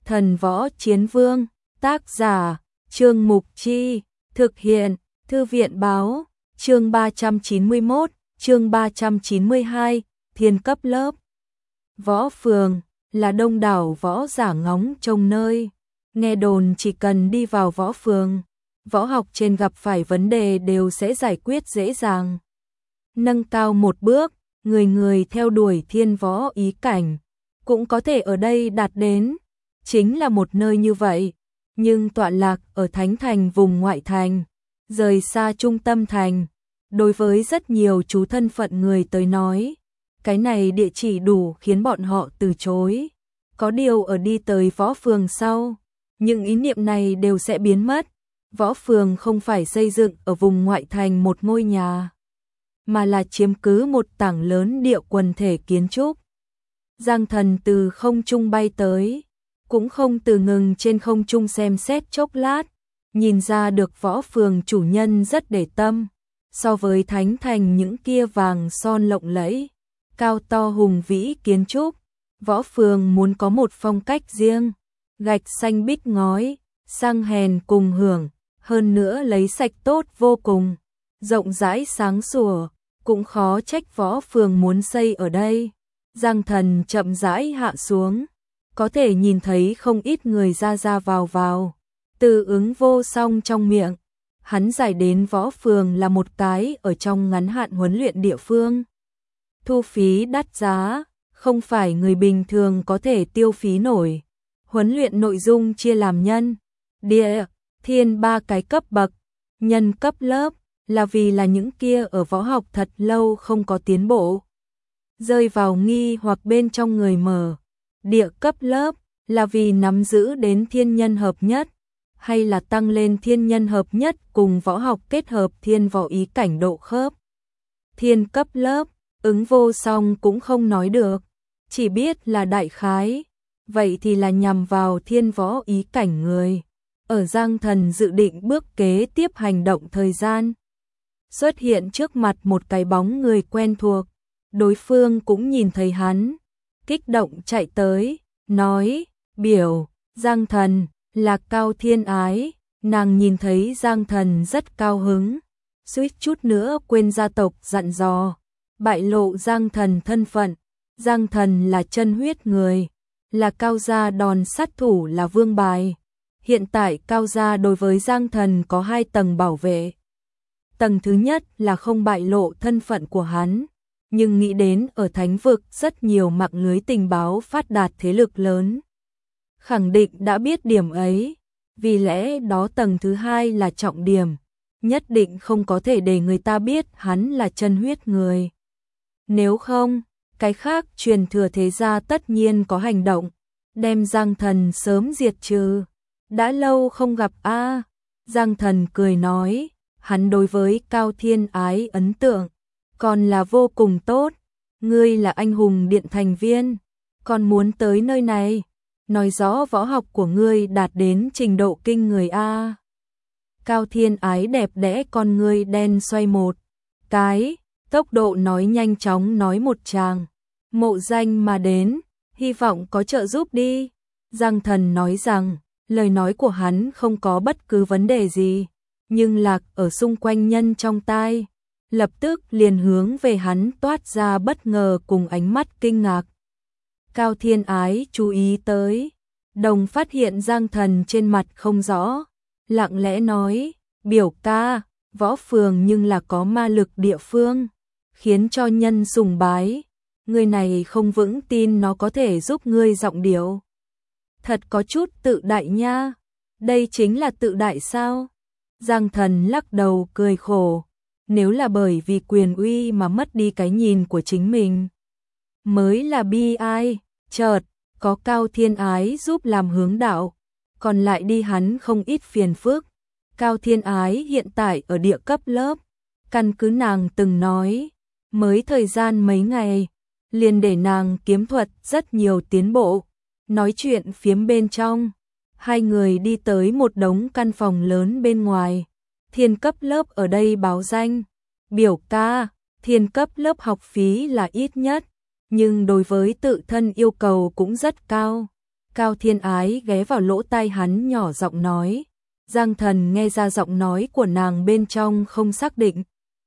Thần Võ Chiến Vương, tác giả, Trương Mục Chi, thực hiện, Thư viện báo, chương 391, chương 392, thiên cấp lớp. Võ Phường, là đông đảo võ giả ngóng trông nơi. Nghe đồn chỉ cần đi vào Võ Phường, võ học trên gặp phải vấn đề đều sẽ giải quyết dễ dàng. Nâng cao một bước, người người theo đuổi thiên võ ý cảnh, cũng có thể ở đây đạt đến. Chính là một nơi như vậy, nhưng tọa lạc ở Thánh Thành vùng ngoại thành, rời xa trung tâm thành. Đối với rất nhiều chú thân phận người tới nói, cái này địa chỉ đủ khiến bọn họ từ chối. Có điều ở đi tới Võ Phường sau, những ý niệm này đều sẽ biến mất. Võ Phường không phải xây dựng ở vùng ngoại thành một ngôi nhà, mà là chiếm cứ một tảng lớn địa quần thể kiến trúc. Giang Thần từ không trung bay tới, cũng không từ ngừng trên không trung xem xét chốc lát, nhìn ra được Võ Phường chủ nhân rất để tâm. So với Thánh Thành những kia vàng son lộng lẫy, cao to hùng vĩ kiến trúc, Võ Phường muốn có một phong cách riêng, gạch xanh bích ngói, sang hèn cùng hưởng, hơn nữa lấy sạch tốt vô cùng, rộng rãi sáng sủa, cũng khó trách Võ Phường muốn xây ở đây. Giang Thần chậm rãi hạ xuống, có thể nhìn thấy không ít người ra vào, từ ứng vô song trong miệng. Hắn giải đến Võ Phường là một cái ở trong ngắn hạn huấn luyện địa phương. Thu phí đắt giá, không phải người bình thường có thể tiêu phí nổi. Huấn luyện nội dung chia làm nhân, địa, thiên ba cái cấp bậc. Nhân cấp lớp là vì là những kia ở võ học thật lâu không có tiến bộ, rơi vào nghi hoặc bên trong người mở. Địa cấp lớp là vì nắm giữ đến thiên nhân hợp nhất, hay là tăng lên thiên nhân hợp nhất cùng võ học kết hợp thiên võ ý cảnh độ khớp. Thiên cấp lớp, ứng vô song cũng không nói được, chỉ biết là đại khái, vậy thì là nhằm vào thiên võ ý cảnh người. Ở Giang Thần dự định bước kế tiếp hành động thời gian, xuất hiện trước mặt một cái bóng người quen thuộc, đối phương cũng nhìn thấy hắn, kích động chạy tới, nói, biểu, Giang Thần, là Cao Thiên Ái. Nàng nhìn thấy Giang Thần rất cao hứng, suýt chút nữa quên gia tộc dặn dò, bại lộ Giang Thần thân phận. Giang Thần là chân huyết người, là Cao gia đòn sát thủ, là vương bài. Hiện tại Cao gia đối với Giang Thần có 2 tầng bảo vệ. Tầng thứ nhất là không bại lộ thân phận của hắn, nhưng nghĩ đến ở Thánh vực rất nhiều mạng lưới tình báo phát đạt thế lực lớn, khẳng định đã biết điểm ấy, vì lẽ đó tầng thứ 2 là trọng điểm, nhất định không có thể để người ta biết hắn là chân huyết người. Nếu không, cái khác truyền thừa thế gia tất nhiên có hành động, đem Giang Thần sớm diệt trừ. Đã lâu không gặp a. Giang Thần cười nói, hắn đối với Cao Thiên Ái ấn tượng còn là vô cùng tốt. Ngươi là anh hùng điện thành viên, còn muốn tới nơi này, nói rõ võ học của ngươi đạt đến trình độ kinh người a. Cao Thiên Ái đẹp đẽ con ngươi đen xoay một cái, tốc độ nói nhanh chóng nói một tràng, mộ danh mà đến, hy vọng có trợ giúp đi. Giang Thần nói rằng, lời nói của hắn không có bất cứ vấn đề gì, nhưng lạc ở xung quanh nhân trong tai, lập tức liền hướng về hắn toát ra bất ngờ cùng ánh mắt kinh ngạc. Cao Thiên Ái chú ý tới, đồng phát hiện Giang Thần trên mặt không rõ, lặng lẽ nói, biểu ca, Võ Phường nhưng là có ma lực địa phương, khiến cho nhân sùng bái, người này không vững tin nó có thể giúp ngươi giọng điệu. Thật có chút tự đại nha, đây chính là tự đại sao? Giang Thần lắc đầu cười khổ, nếu là bởi vì quyền uy mà mất đi cái nhìn của chính mình, mới là bi ai. Chợt, có Cao Thiên Ái giúp làm hướng đạo, còn lại đi hắn không ít phiền phức. Cao Thiên Ái hiện tại ở địa cấp lớp, căn cứ nàng từng nói, mới thời gian mấy ngày, liền để nàng kiếm thuật rất nhiều tiến bộ. Nói chuyện phiếm bên trong, hai người đi tới một đống căn phòng lớn bên ngoài. Thiên cấp lớp ở đây báo danh, biểu ca, thiên cấp lớp học phí là ít nhất, nhưng đối với tự thân yêu cầu cũng rất cao. Cao Thiên Ái ghé vào lỗ tai hắn nhỏ giọng nói. Giang Thần nghe ra giọng nói của nàng bên trong không xác định.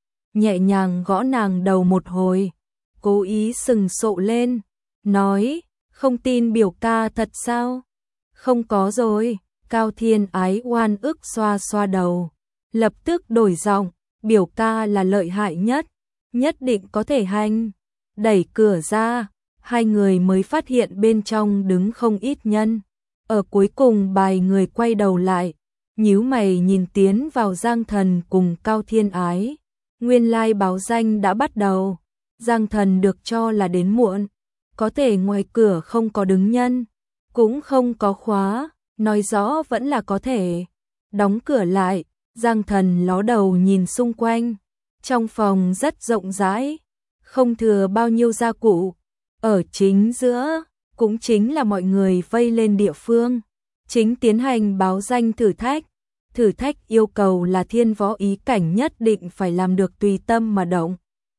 Nhẹ nhàng gõ nàng đầu một hồi, cố ý sừng sộ lên, nói, không tin biểu ca thật sao? Không có rồi, Cao Thiên Ái oan ức xoa xoa đầu, lập tức đổi giọng, biểu ca là lợi hại nhất, nhất định có thể hành. Đẩy cửa ra, hai người mới phát hiện bên trong đứng không ít nhân. Ở cuối cùng bài người quay đầu lại, nhíu mày nhìn tiến vào Giang Thần cùng Cao Thiên Ái. Nguyên lai báo danh đã bắt đầu, Giang Thần được cho là đến muộn, có thể ngoài cửa không có đứng nhân, cũng không có khóa, nói rõ vẫn là có thể. Đóng cửa lại, Giang Thần ló đầu nhìn xung quanh, trong phòng rất rộng rãi, không thừa bao nhiêu gia cụ, ở chính giữa, cũng chính là mọi người vây lên địa phương, chính tiến hành báo danh thử thách. Thử thách yêu cầu là thiên võ ý cảnh nhất định phải làm được tùy tâm mà động.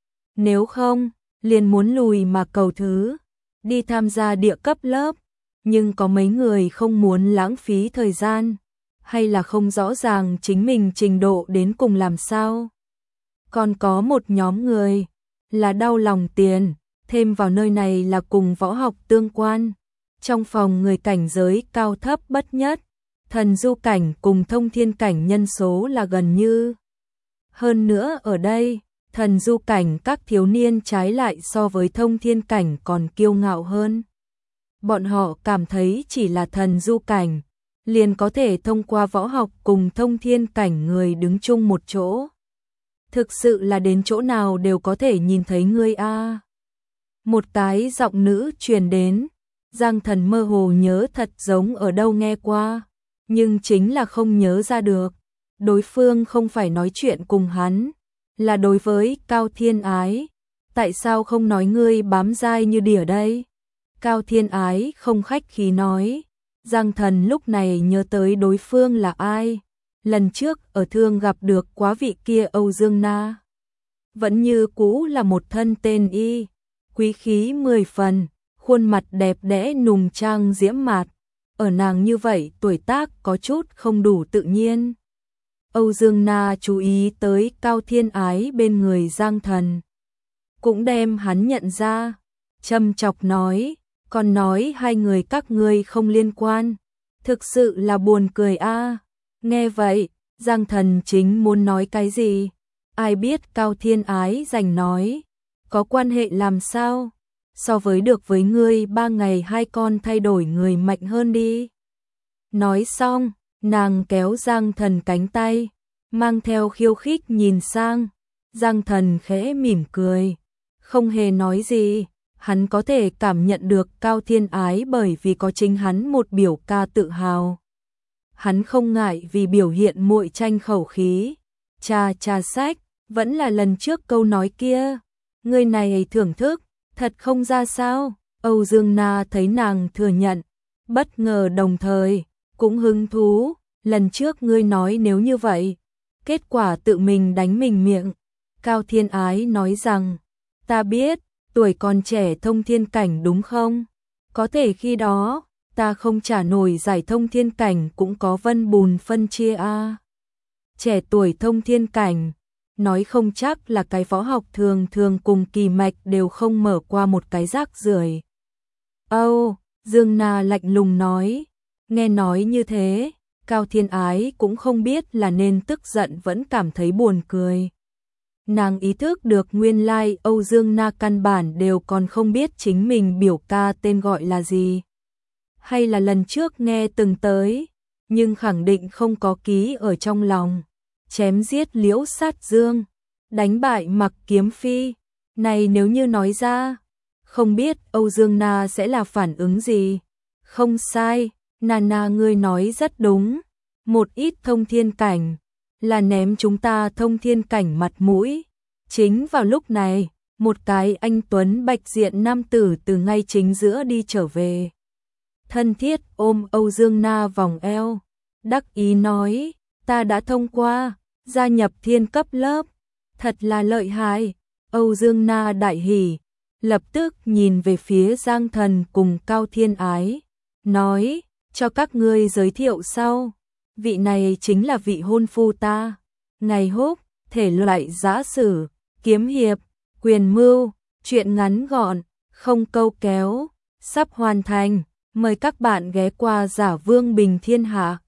Nếu không, liền muốn lùi mà cầu thứ, đi tham gia địa cấp lớp. Nhưng có mấy người không muốn lãng phí thời gian, hay là không rõ ràng chính mình trình độ đến cùng làm sao. Còn có một nhóm người, là đau lòng tiền, thêm vào nơi này là cùng võ học tương quan. Trong phòng người cảnh giới cao thấp bất nhất. Thần du cảnh cùng thông thiên cảnh nhân số là gần như. Hơn nữa ở đây, thần du cảnh các thiếu niên trái lại so với thông thiên cảnh còn kiêu ngạo hơn. Bọn họ cảm thấy chỉ là thần du cảnh, liền có thể thông qua võ học cùng thông thiên cảnh người đứng chung một chỗ. Thực sự là đến chỗ nào đều có thể nhìn thấy ngươi a. Một cái giọng nữ truyền đến, Giang Thần mơ hồ nhớ thật giống ở đâu nghe qua. Nhưng chính là không nhớ ra được, đối phương không phải nói chuyện cùng hắn, là đối với Cao Thiên Ái. Tại sao không nói ngươi bám dai như đỉa đây? Cao Thiên Ái không khách khí nói. Giang Thần lúc này nhớ tới đối phương là ai. Lần trước ở Thương gặp được quá vị kia Âu Dương Na. Vẫn như cũ là một thân tên y, quý khí 10 phần, khuôn mặt đẹp đẽ nùng trang diễm mạt. Ở nàng như vậy tuổi tác có chút không đủ tự nhiên. Âu Dương Na chú ý tới Cao Thiên Ái bên người Giang Thần. Cũng đem hắn nhận ra. Châm chọc nói, còn nói hai người các ngươi không liên quan. Thực sự là buồn cười a. Nghe vậy, Giang Thần chính muốn nói cái gì. Ai biết Cao Thiên Ái giành nói. Có quan hệ làm sao? So với được với ngươi 3 ngày 2 con thay đổi người mạnh hơn đi. Nói xong, nàng kéo Giang Thần cánh tay, mang theo khiêu khích nhìn sang. Giang Thần khẽ mỉm cười, không hề nói gì. Hắn có thể cảm nhận được Cao Thiên Ái bởi vì có chính hắn một biểu ca tự hào. Hắn không ngại vì biểu hiện muội tranh khẩu khí. Cha sách, vẫn là lần trước câu nói kia. Người này thưởng thức. Thật không ra sao, Âu Dương Na thấy nàng thừa nhận, bất ngờ đồng thời, cũng hứng thú, lần trước ngươi nói nếu như vậy, kết quả tự mình đánh mình miệng. Cao Thiên Ái nói rằng, ta biết, tuổi còn trẻ thông thiên cảnh đúng không? Có thể khi đó, ta không trả nổi giải thông thiên cảnh cũng có vân bùn phân chia a. Trẻ tuổi thông thiên cảnh, nói không chắc là cái võ học thường thường cùng kỳ mạch đều không mở qua một cái rác rưởi. Âu, Dương Na lạnh lùng nói, nghe nói như thế, Cao Thiên Ái cũng không biết là nên tức giận vẫn cảm thấy buồn cười. Nàng ý thức được nguyên lai Âu Dương Na căn bản đều còn không biết chính mình biểu ca tên gọi là gì. Hay là lần trước nghe từng tới, nhưng khẳng định không có ký ở trong lòng. Chém giết Liễu Sát Dương, đánh bại Mặc Kiếm Phi, này nếu như nói ra, không biết Âu Dương Na sẽ là phản ứng gì. Không sai, Nana ngươi nói rất đúng, một ít thông thiên cảnh, là ném chúng ta thông thiên cảnh mặt mũi. Chính vào lúc này, một cái anh tuấn bạch diện nam tử từ ngay chính giữa đi trở về. Thân thiết ôm Âu Dương Na vòng eo, đắc ý nói, ta đã thông qua, gia nhập thiên cấp lớp, thật là lợi hại. Âu Dương Na đại hỉ, lập tức nhìn về phía Giang Thần cùng Cao Thiên Ái, nói, cho các ngươi giới thiệu sau. Vị này chính là vị hôn phu ta. Ngày Húc, thể loại giã sử, kiếm hiệp, quyền mưu, truyện ngắn gọn, không câu kéo, sắp hoàn thành. Mời các bạn ghé qua Giả Vương Bình Thiên Hạ.